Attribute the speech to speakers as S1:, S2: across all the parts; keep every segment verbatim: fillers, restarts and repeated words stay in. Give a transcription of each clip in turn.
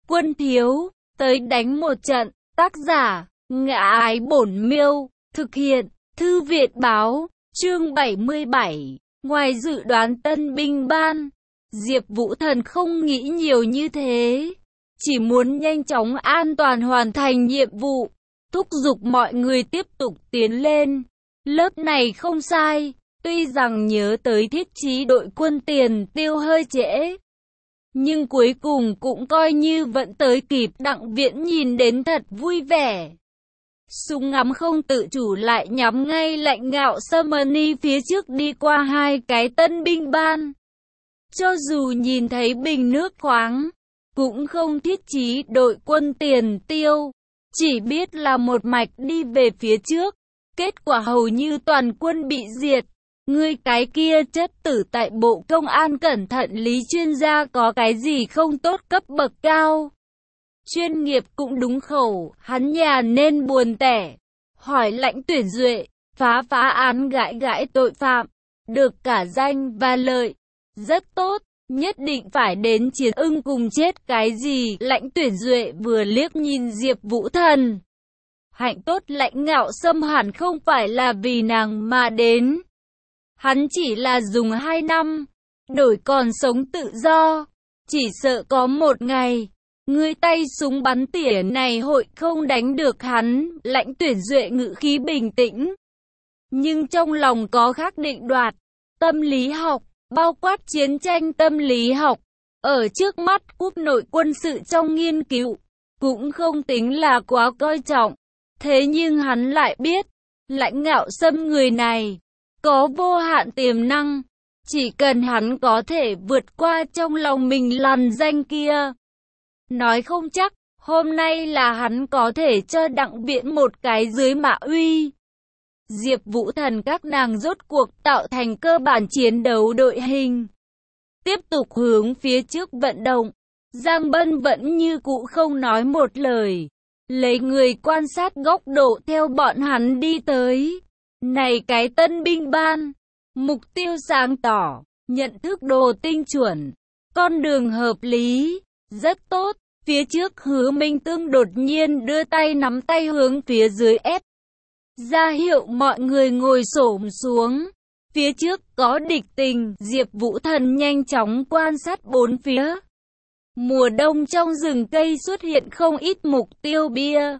S1: Quân thiếu, tới đánh một trận. Tác giả, Ngã Ái Bổn Miêu. Thực hiện, Thư Việt Báo. Chương bảy mươi bảy. Ngoài dự đoán tân binh ban, Diệp Vũ Thần không nghĩ nhiều như thế. Chỉ muốn nhanh chóng an toàn hoàn thành nhiệm vụ. Thúc giục mọi người tiếp tục tiến lên. Lớp này không sai. Tuy rằng nhớ tới thiết trí đội quân tiền tiêu hơi trễ, nhưng cuối cùng cũng coi như vẫn tới kịp. Đặng Viễn nhìn đến thật vui vẻ. Súng ngắm không tự chủ lại nhắm ngay Lãnh Ngạo Summoning phía trước đi qua hai cái tân binh ban. Cho dù nhìn thấy bình nước khoáng, cũng không thiết trí đội quân tiền tiêu, chỉ biết là một mạch đi về phía trước. Kết quả hầu như toàn quân bị diệt. Ngươi cái kia chất tử tại Bộ Công an cẩn thận Lý chuyên gia có cái gì không tốt cấp bậc cao. Chuyên nghiệp cũng đúng khẩu, hắn nhà nên buồn tẻ. Hỏi Lãnh Tuyển Duệ, phá phá án gãi gãi tội phạm, được cả danh và lợi. Rất tốt, nhất định phải đến chiến ưng cùng chết cái gì. Lãnh Tuyển Duệ vừa liếc nhìn Diệp Vũ Thần. Hạnh tốt Lãnh Ngạo Sâm hẳn không phải là vì nàng mà đến. Hắn chỉ là dùng hai năm, đổi còn sống tự do. Chỉ sợ có một ngày, ngươi tay súng bắn tỉa này hội không đánh được hắn. Lãnh Tuyển Duệ ngữ khí bình tĩnh, nhưng trong lòng có khác định đoạt. Tâm lý học, bao quát chiến tranh tâm lý học, ở trước mắt cúp nội quân sự trong nghiên cứu, cũng không tính là quá coi trọng. Thế nhưng hắn lại biết, Lãnh Ngạo Sâm người này có vô hạn tiềm năng. Chỉ cần hắn có thể vượt qua trong lòng mình lằn danh kia, nói không chắc, hôm nay là hắn có thể cho Đặng Viễn một cái dưới mạ uy. Diệp Vũ Thần các nàng rốt cuộc tạo thành cơ bản chiến đấu đội hình. Tiếp tục hướng phía trước vận động. Giang Bân vẫn như cũ không nói một lời. Lấy người quan sát góc độ theo bọn hắn đi tới. Này cái tân binh ban, mục tiêu sáng tỏ, nhận thức đồ tinh chuẩn, con đường hợp lý, rất tốt. Phía trước Hứa Minh Tương đột nhiên đưa tay nắm tay hướng phía dưới ép, ra hiệu mọi người ngồi xổm xuống. Phía trước có địch tình. Diệp Vũ Thần nhanh chóng quan sát bốn phía. Mùa đông trong rừng cây xuất hiện không ít mục tiêu bia.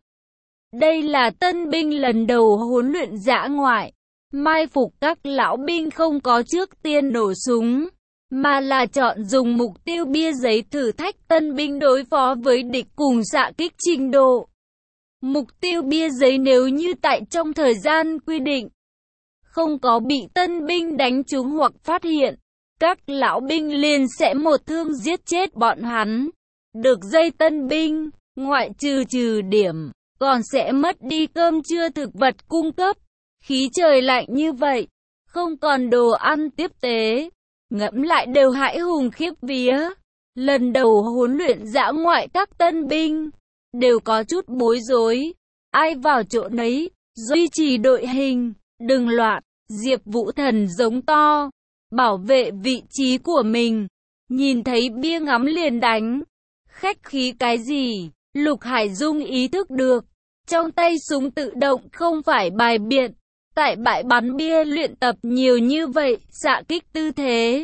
S1: Đây là tân binh lần đầu huấn luyện dã ngoại. Mai phục các lão binh không có trước tiên nổ súng, mà là chọn dùng mục tiêu bia giấy thử thách tân binh đối phó với địch cùng xạ kích trình độ. Mục tiêu bia giấy nếu như tại trong thời gian quy định, không có bị tân binh đánh trúng hoặc phát hiện, các lão binh liền sẽ một thương giết chết bọn hắn. Được dây tân binh, ngoại trừ trừ điểm, còn sẽ mất đi cơm trưa thực vật cung cấp. Khí trời lạnh như vậy, không còn đồ ăn tiếp tế, ngẫm lại đều hãi hùng khiếp vía. Lần đầu huấn luyện dã ngoại các tân binh đều có chút bối rối, ai vào chỗ nấy, duy trì đội hình, đừng loạn. Diệp Vũ Thần giống to, bảo vệ vị trí của mình. Nhìn thấy bia ngắm liền đánh, khách khí cái gì? Lục Hải Dung ý thức được, trong tay súng tự động không phải bài biện. Tại bãi bắn bia luyện tập nhiều như vậy, xạ kích tư thế,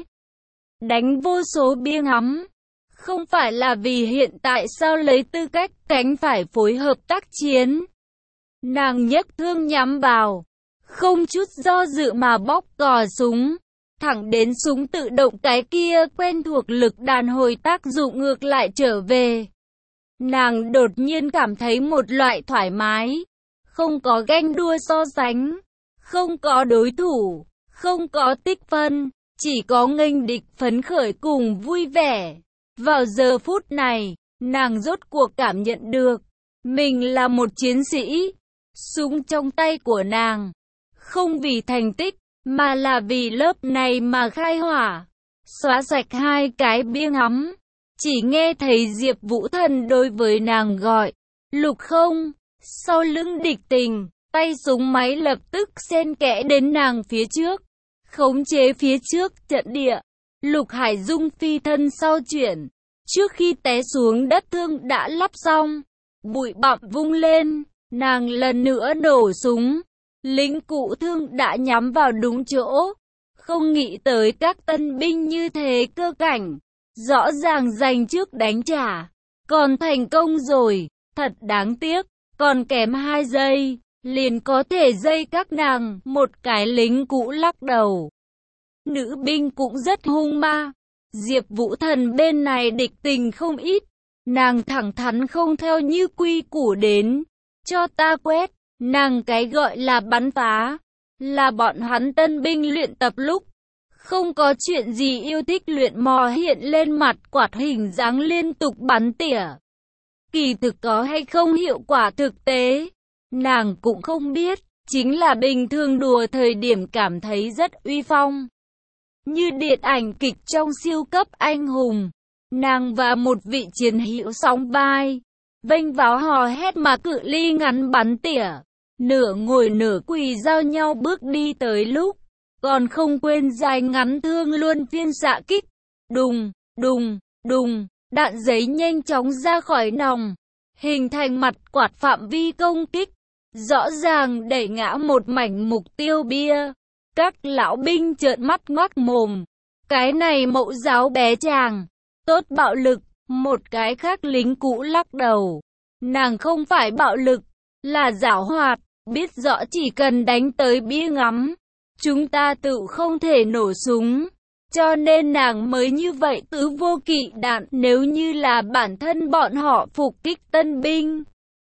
S1: đánh vô số bia ngắm, không phải là vì hiện tại sao lấy tư cách cánh phải phối hợp tác chiến. Nàng nhấc thương nhắm vào, không chút do dự mà bóc cò súng, thẳng đến súng tự động cái kia quen thuộc lực đàn hồi tác dụng ngược lại trở về. Nàng đột nhiên cảm thấy một loại thoải mái, không có ganh đua so sánh, không có đối thủ, không có tích phân, chỉ có nghênh địch phấn khởi cùng vui vẻ. Vào giờ phút này, nàng rốt cuộc cảm nhận được, mình là một chiến sĩ. Súng trong tay của nàng, không vì thành tích, mà là vì lớp này mà khai hỏa. Xóa sạch hai cái bia ngắm, chỉ nghe thấy Diệp Vũ Thần đối với nàng gọi, Lục Không, sau lưng địch tình. Tay súng máy lập tức xen kẽ đến nàng phía trước, khống chế phía trước trận địa. Lục Hải Dung phi thân sau chuyển, Trước khi té xuống đất thương đã lắp xong, bụi bặm vung lên, nàng lần nữa nổ súng. Lính cụ thương đã nhắm vào đúng chỗ. Không nghĩ tới các tân binh như thế cơ cảnh, rõ ràng giành trước đánh trả. Còn thành công rồi, thật đáng tiếc, còn kém hai giây, liền có thể dây các nàng. Một cái lính cũ lắc đầu. Nữ binh cũng rất hung ma. Diệp Vũ Thần bên này địch tình không ít. Nàng thẳng thắn không theo như quy củ đến. Cho ta quét, nàng cái gọi là bắn phá. Là bọn hắn tân binh luyện tập lúc. Không có chuyện gì yêu thích luyện mò hiện lên mặt quạt hình dáng liên tục bắn tỉa. Kỳ thực có hay không hiệu quả thực tế, nàng cũng không biết, chính là bình thường đùa thời điểm cảm thấy rất uy phong. Như điện ảnh kịch trong siêu cấp anh hùng, nàng và một vị chiến hữu sóng vai, vênh váo hò hét mà cự ly ngắn bắn tỉa, nửa ngồi nửa quỳ giao nhau bước đi tới lúc, còn không quên dài ngắn thương luân phiên xạ kích, đùng, đùng, đùng. Đạn giấy nhanh chóng ra khỏi nòng, hình thành mặt quạt phạm vi công kích, rõ ràng đẩy ngã một mảnh mục tiêu bia. Các lão binh trợn mắt ngoác mồm, cái này mẫu giáo bé chàng, tốt bạo lực. Một cái khác lính cũ lắc đầu, nàng không phải bạo lực, là giảo hoạt, biết rõ chỉ cần đánh tới bia ngắm, chúng ta tự không thể nổ súng. Cho nên nàng mới như vậy tứ vô kỵ đạn. Nếu như là bản thân bọn họ phục kích tân binh,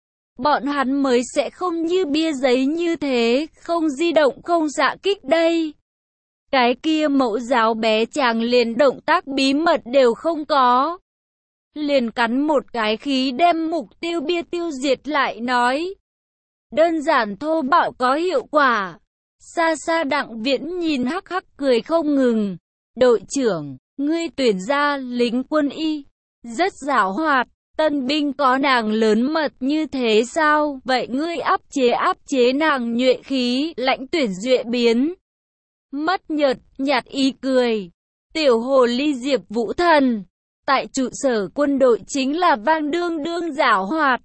S1: bọn hắn mới sẽ không như bia giấy như thế, không di động không xạ kích đây. Cái kia mẫu giáo bé chàng liền động tác bí mật đều không có, liền cắn một cái khí đem mục tiêu bia tiêu diệt lại nói. Đơn giản thô bạo có hiệu quả. Xa xa Đặng Viễn nhìn hắc hắc cười không ngừng. Đội trưởng, ngươi tuyển ra lính quân y, rất giảo hoạt, tân binh có nàng lớn mật như thế sao? Vậy ngươi áp chế áp chế nàng nhuệ khí, lãnh tuyển duệ biến. Mất nhợt, nhạt ý cười. Tiểu hồ ly Diệp Vũ Thần, tại trụ sở quân đội chính là vang đương đương giảo hoạt.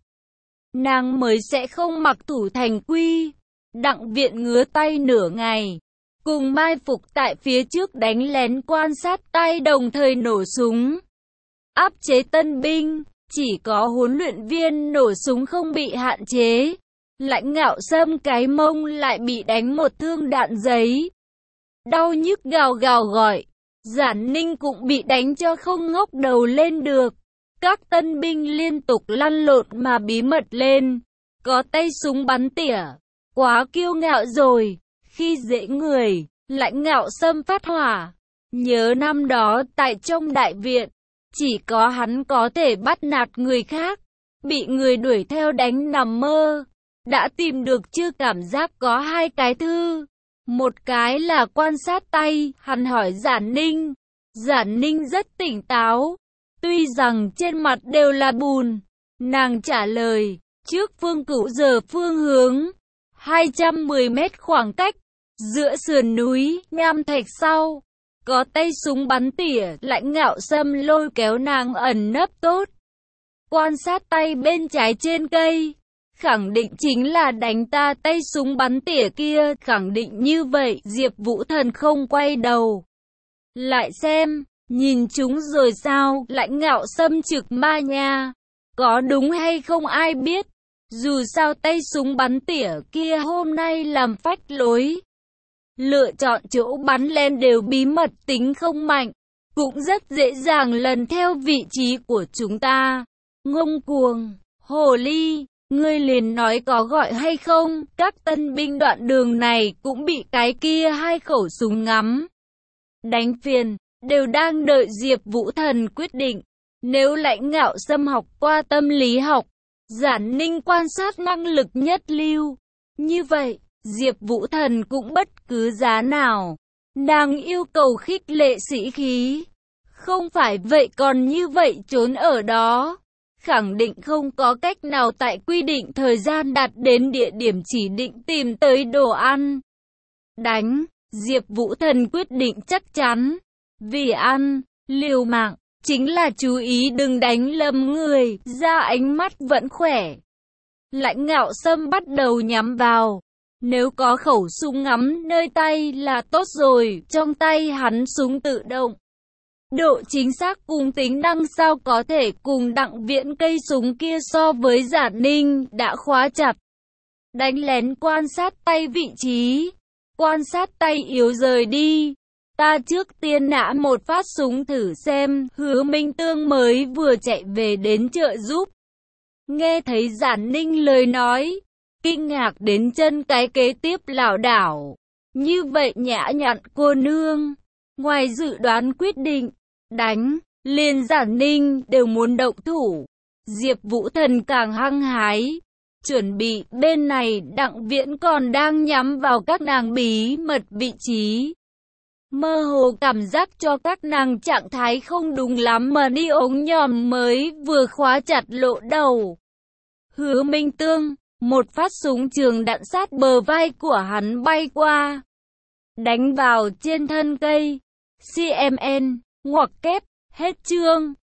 S1: Nàng mới sẽ không mặc thủ thành quy. Đặng Viện ngứa tay nửa ngày. Cùng mai phục tại phía trước đánh lén quan sát tay đồng thời nổ súng. Áp chế tân binh, chỉ có huấn luyện viên nổ súng không bị hạn chế. Lãnh Ngạo Sâm cái mông lại bị đánh một thương đạn giấy. Đau nhức gào gào gọi. Giản Ninh cũng bị đánh cho không ngóc đầu lên được. Các tân binh liên tục lăn lộn mà bí mật lên. Có tay súng bắn tỉa. Quá kiêu ngạo rồi. Khi dễ người, Lãnh Ngạo Sâm phát hỏa. Nhớ năm đó tại trong đại viện, chỉ có hắn có thể bắt nạt người khác. Bị người đuổi theo đánh nằm mơ. Đã tìm được chưa? Cảm giác có hai cái thư. Một cái là quan sát tay, hắn hỏi Giản Ninh. Giản Ninh rất tỉnh táo. Tuy rằng trên mặt đều là bùn. Nàng trả lời, trước Phương Cửu giờ phương hướng. hai trăm mười mét khoảng cách. Giữa sườn núi, nham thạch sau. Có tay súng bắn tỉa, Lãnh Ngạo Sâm lôi kéo nàng ẩn nấp tốt. Quan sát tay bên trái trên cây. Khẳng định chính là đánh ta tay súng bắn tỉa kia. Khẳng định như vậy, Diệp Vũ Thần không quay đầu. Lại xem, nhìn chúng rồi sao? Lãnh Ngạo Sâm trực ma nha. Có đúng hay không ai biết. Dù sao tay súng bắn tỉa kia hôm nay làm phách lối. Lựa chọn chỗ bắn lên đều bí mật tính không mạnh. Cũng rất dễ dàng lần theo vị trí của chúng ta. Ngông cuồng, hồ ly, ngươi liền nói có gọi hay không. Các tân binh đoạn đường này cũng bị cái kia hai khẩu súng ngắm đánh phiền, đều đang đợi Diệp Vũ Thần quyết định. Nếu Lãnh Ngạo Sâm học qua tâm lý học, Giản Ninh quan sát năng lực nhất lưu, như vậy, Diệp Vũ Thần cũng bất cứ giá nào. Nàng yêu cầu khích lệ sĩ khí. Không phải vậy còn như vậy trốn ở đó. Khẳng định không có cách nào tại quy định thời gian đạt đến địa điểm chỉ định tìm tới đồ ăn. Đánh, Diệp Vũ Thần quyết định chắc chắn. Vì ăn, liều mạng. chính là chú ý đừng đánh lầm người, ra ánh mắt vẫn khỏe. Lãnh Ngạo Sâm bắt đầu nhắm vào. Nếu có khẩu súng ngắm nơi tay là tốt rồi, trong tay hắn súng tự động. Độ chính xác cùng tính năng sao có thể cùng Đặng Viễn cây súng kia so với Giản Ninh đã khóa chặt. Đánh lén quan sát tay vị trí, quan sát tay yếu rời đi. Ta trước tiên nã một phát súng thử xem, Hứa Minh Tương mới vừa chạy về đến trợ giúp. Nghe thấy Giản Ninh lời nói, kinh ngạc đến chân cái kế tiếp lảo đảo. Như vậy nhã nhặn cô nương, ngoài dự đoán quyết định, đánh, liền Giản Ninh đều muốn động thủ. Diệp Vũ Thần càng hăng hái, chuẩn bị bên này Đặng Viễn còn đang nhắm vào các nàng bí mật vị trí. Mơ hồ cảm giác cho các nàng trạng thái không đúng lắm mà đi ống nhòm mới vừa khóa chặt lỗ đầu. Hứa Minh Tương, một phát súng trường đạn sát bờ vai của hắn bay qua, đánh vào trên thân cây. xê em en, ngoặc kép, hết chương.